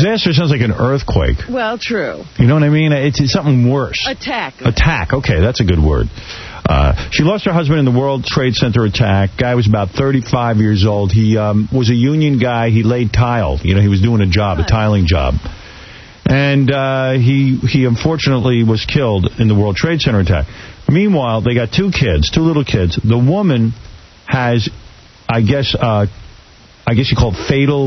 Disaster sounds like an earthquake. Well, true. You know what I mean? It's something worse. Attack. Attack. Okay, that's a good word. She lost her husband in the World Trade Center attack. Guy was about 35 years old. He was a union guy. He laid tile. You know, he was doing a job, a tiling job. And he unfortunately was killed in the World Trade Center attack. Meanwhile, they got two little kids. The woman has, I guess you call it fatal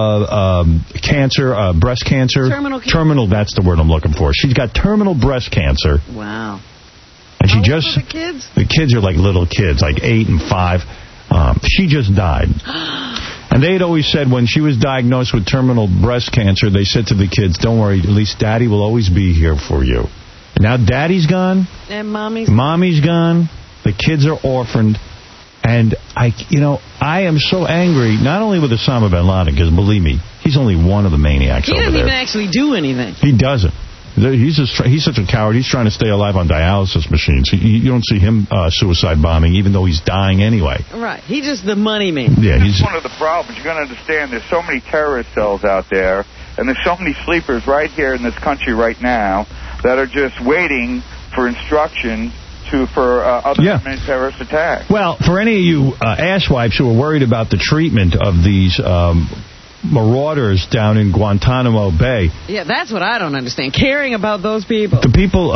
cancer, breast cancer. Terminal, that's the word I'm looking for. She's got terminal breast cancer. Wow. And How old are the kids? The kids are like little kids, like 8 and 5. She just died. And they had always said when she was diagnosed with terminal breast cancer, they said to the kids, don't worry, at least Daddy will always be here for you. And now Daddy's gone. And Mommy's gone. The kids are orphaned. And I am so angry, not only with Osama bin Laden, because believe me, he's only one of the maniacs over there. He doesn't even actually do anything. He doesn't. He's such a coward. He's trying to stay alive on dialysis machines. You don't see him suicide bombing, even though he's dying anyway. Right. He's just the money man. Yeah, That's one of the problems. You're going to understand there's so many terrorist cells out there, and there's so many sleepers right here in this country right now that are just waiting for instruction for other terrorist attacks. Well, for any of you asswipes who are worried about the treatment of these marauders down in Guantanamo Bay. Yeah, that's what I don't understand. Caring about those people. The people,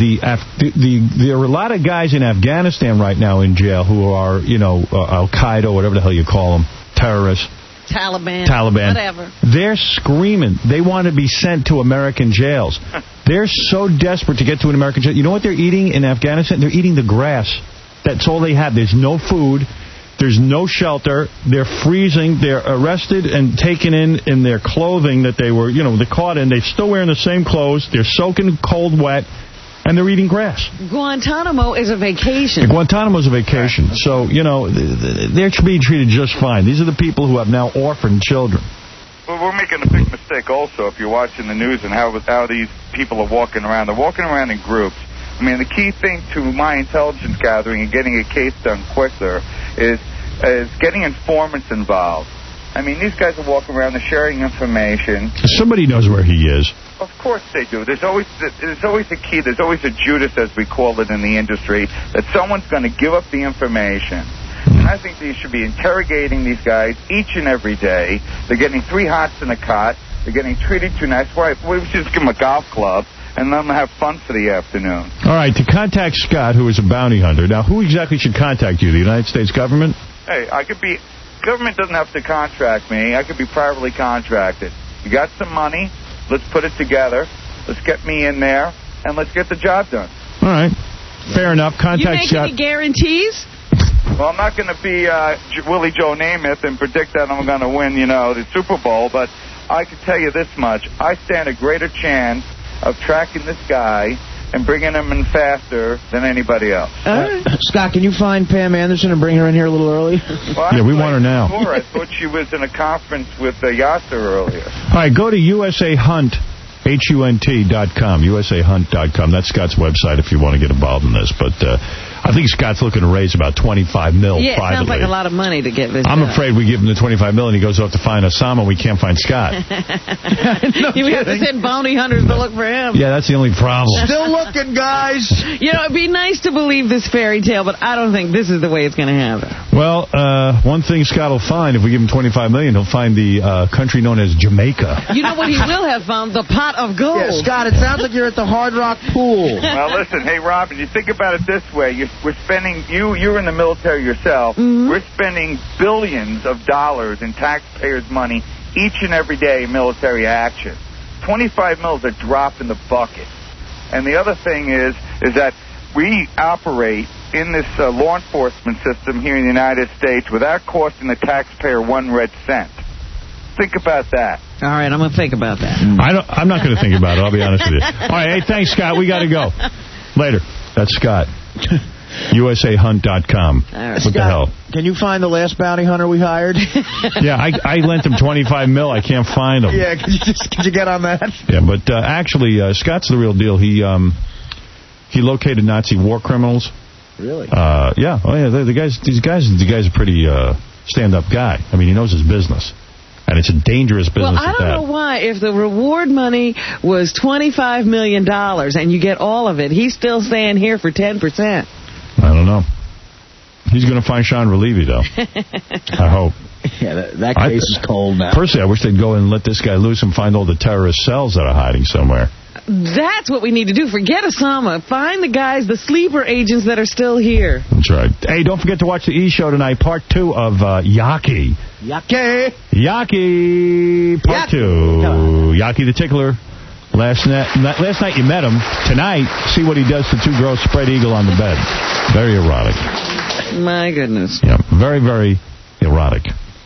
there are a lot of guys in Afghanistan right now in jail who are, Al-Qaeda, whatever the hell you call them, terrorists. Taliban. Whatever. They're screaming. They want to be sent to American jails. They're so desperate to get to an American jail. You know what they're eating in Afghanistan? They're eating the grass. That's all they have. There's no food. There's no shelter. They're freezing. They're arrested and taken in their clothing that they were, they caught in. They're still wearing the same clothes. They're soaking cold wet. And they're eating grass. Guantanamo is a vacation. Guantanamo's a vacation. So, they're being treated just fine. These are the people who have now orphaned children. Well, we're making a big mistake also if you're watching the news and how these people are walking around. They're walking around in groups. I mean, the key thing to my intelligence gathering and getting a case done quicker is getting informants involved. I mean, these guys are walking around, they're sharing information. Somebody knows where he is. Of course they do. There's always a key. There's always a Judas, as we call it in the industry, that someone's going to give up the information. And I think they should be interrogating these guys each and every day. They're getting 3 hots in a cot. They're getting treated too nice. Why? We should just give them a golf club and let them have fun for the afternoon. All right, to contact Scott, who is a bounty hunter. Now, who exactly should contact you? The United States government? Hey, government doesn't have to contract me. I could be privately contracted. You got some money. Let's put it together. Let's get me in there, and let's get the job done. All right. Fair enough. Contact Scott. You make any guarantees? Well, I'm not going to be Willie Joe Namath and predict that I'm going to win, the Super Bowl, but I can tell you this much. I stand a greater chance of tracking this guy and bringing him in faster than anybody else. Scott, can you find Pam Anderson and bring her in here a little early? Well, yeah, we want her now. I thought she was in a conference with Yasser earlier. All right, go to USAHunt, HUNT.com, USAHunt.com. That's Scott's website if you want to get involved in this. But I think Scott's looking to raise about $25 million privately. Yeah, it sounds like a lot of money to get this I'm done. afraid we give him the $25 million, he goes off to find Osama, we can't find Scott. You have to send bounty hunters to look for him. Yeah, that's the only problem. Still looking, guys. It'd be nice to believe this fairy tale, but I don't think this is the way it's going to happen. Well, one thing Scott will find, if we give him $25 million, he'll find the country known as Jamaica. You know what he will have found? The pot of gold. Yeah, Scott, it sounds like you're at the Hard Rock pool. Well, listen, hey, Robin, you think about it this way. We're spending, you're in the military yourself. Mm-hmm. We're spending billions of dollars in taxpayers' money each and every day in military action. 25 mils a drop in the bucket. And the other thing is that we operate in this law enforcement system here in the United States without costing the taxpayer 1 red cent. Think about that. All right, I'm going to think about that. I'm not going to think about it, I'll be honest with you. All right, hey, thanks, Scott. We got to go. Later. That's Scott. USAHunt.com. Right. What the hell? Can you find the last bounty hunter we hired? Yeah, I lent him $25 million. I can't find him. Yeah, could you get on that? Yeah, but actually, Scott's the real deal. He located Nazi war criminals. Really? Yeah. Oh, yeah. These guys are pretty stand-up guy. I mean, he knows his business. And it's a dangerous business. Well, I don't know why. If the reward money was $25 million and you get all of it, he's still staying here for 10%. I don't know. He's going to find Sean Relievy, though. I hope. Yeah, that case is cold now. Personally, I wish they'd go and let this guy loose and find all the terrorist cells that are hiding somewhere. That's what we need to do. Forget Osama. Find the guys, the sleeper agents that are still here. That's right. Hey, don't forget to watch the E! Show tonight, part 2 of Yaki. Yaki! Yaki, part 2. Yaki the Tickler. Last night you met him. Tonight, see what he does to 2 girls spread eagle on the bed. Very erotic. My goodness. Yeah, very, very erotic.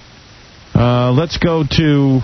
Let's go to...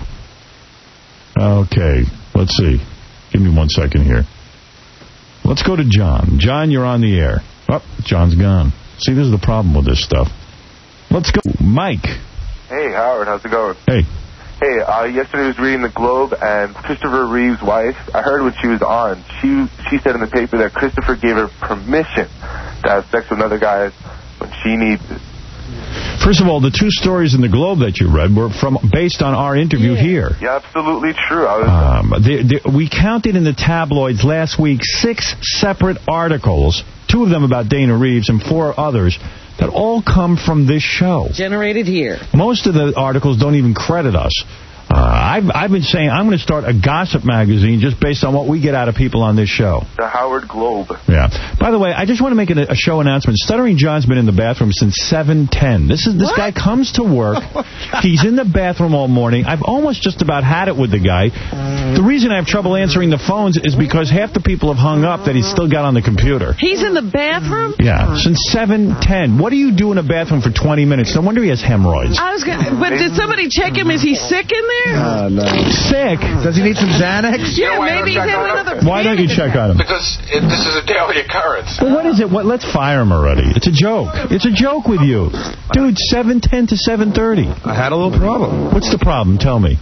Okay, let's see. Give me 1 second here. Let's go to John. John, you're on the air. Oh, John's gone. See, this is the problem with this stuff. Let's go. Mike. Hey, Howard. How's it going? Hey. Hey, yesterday I was reading the Globe, and Christopher Reeve's wife, I heard when she was on, she said in the paper that Christopher gave her permission to have sex with another guy when she needs it. First of all, the 2 stories in the Globe that you read were based on our interview here. Yeah, absolutely true. We counted in the tabloids last week 6 separate articles, 2 of them about Dana Reeves and 4 others, that all come from this show. Generated here. Most of the articles don't even credit us. I've been saying I'm going to start a gossip magazine just based on what we get out of people on this show. The Howard Globe. Yeah. By the way, I just want to make a show announcement. Stuttering John's been in the bathroom since 7:10. This guy comes to work. He's in the bathroom all morning. I've almost just about had it with the guy. The reason I have trouble answering the phones is because half the people have hung up that he's still got on the computer. He's in the bathroom? Yeah, since 7:10. What do you do in a bathroom for 20 minutes? No wonder he has hemorrhoids. But did somebody check him? Is he sick in there? No. Sick? Does he need some Xanax? Yeah, maybe he's having another panic. Why don't you check on him? Because this is a daily occurrence. Well, what is it? Let's fire him already. It's a joke. It's a joke with you. Dude, 7:10 to 7:30. I had a little problem. What's the problem? Tell me.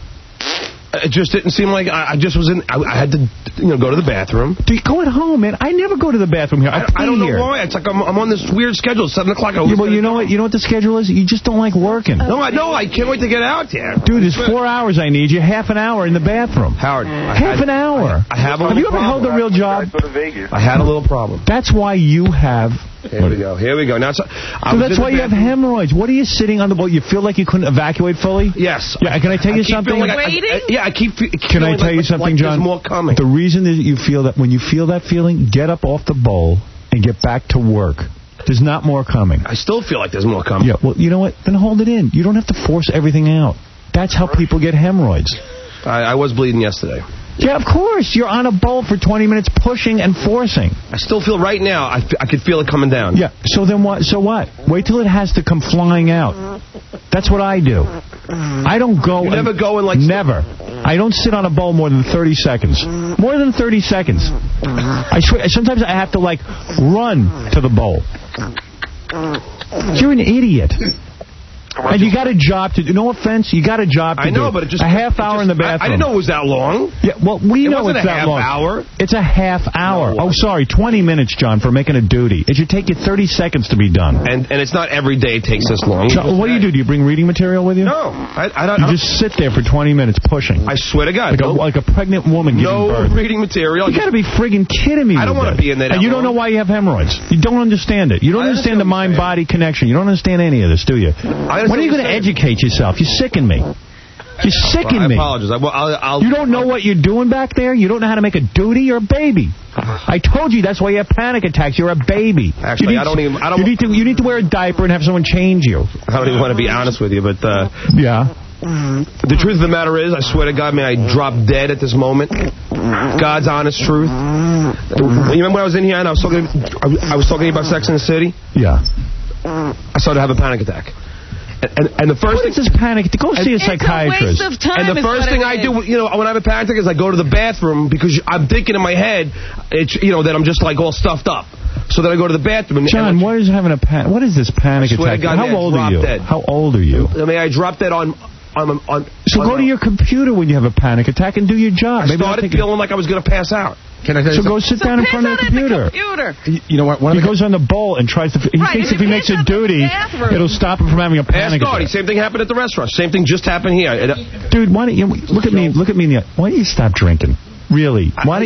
It just didn't seem like I just was in. I had to, go to the bathroom. Dude, go at home, man. I never go to the bathroom here. I don't know why. It's like I'm on this weird schedule. 7 o'clock. Yeah, well, you know what? You know what the schedule is? You just don't like working. No, I can't wait to get out there. Dude, it's 4 hours I need you. Half an hour in the bathroom. Howard, half an hour. Have you ever held a real job? I had a little problem. That's why you have. Here we go. Now, so that's why you have hemorrhoids. What are you sitting on the boat? You feel like you couldn't evacuate fully? Yes. Yeah. Can I tell you something? I keep. Can I tell you something, John? There's more coming. The reason that you feel that, when you feel that feeling, get up off the bowl and get back to work. There's not more coming. I still feel like there's more coming. Yeah. Well, you know what? Then hold it in. You don't have to force everything out. That's how people get hemorrhoids. I was bleeding yesterday. Yeah, of course. You're on a bowl for 20 minutes pushing and forcing. I still feel right now, I could feel it coming down. Yeah, so then what? So what? Wait till it has to come flying out. That's what I do. I don't go... You never go and like... Never. I don't sit on a bowl more than 30 seconds. More than 30 seconds. I swear, sometimes I have to, run to the bowl. You're an idiot. And you got a job to do. No offense, you got a job to do. I know, but it just... A half hour in the bathroom. I didn't know it was that long. Yeah, well, we know it's that long. Hour. It's a half hour. No, sorry, 20 minutes, John, for making a duty. It should take you 30 seconds to be done. And it's not every day it takes this long. John, what do you do? Do you bring reading material with you? No. I don't. You just sit there for 20 minutes pushing. I swear to God. Like a pregnant woman giving birth. No reading material. You got to be friggin' kidding me. I don't want to be in there. And you don't know why you have hemorrhoids. You don't understand it. You don't understand the mind-body connection. You don't understand any of this, do you? When are you going to educate yourself? You sicken me. You're sicking me. I apologize. You don't know what you're doing back there? You don't know how to make a duty? You're a baby. I told you that's why you have panic attacks. You're a baby. Actually, you need to wear a diaper and have someone change you. I don't even want to be honest with you, but... yeah. The truth of the matter is, I swear to God, I drop dead at this moment. God's honest truth. You remember when I was in here and I was talking about Sex and the City? Yeah. I started to have a panic attack. And the first thing... What is this panic? Go see a psychiatrist. It's a waste of time. And the first thing I do, when I have a panic attack is I go to the bathroom because I'm thinking in my head, that I'm just all stuffed up. So then I go to the bathroom. John, what is this panic attack? God, How old are you? Dead. How old are you? I dropped dead on So go to your computer when you have a panic attack and do your job. I started feeling like I was going to pass out. Can I tell you so go sit down in front of the computer. You know what? He goes on the bowl and tries to... He thinks if he makes a duty, it'll stop him from having a panic attack. Same thing happened at the restaurant. Same thing just happened here. Dude, why don't you... Look at me in the eye. Why don't you stop drinking? Really? Why don't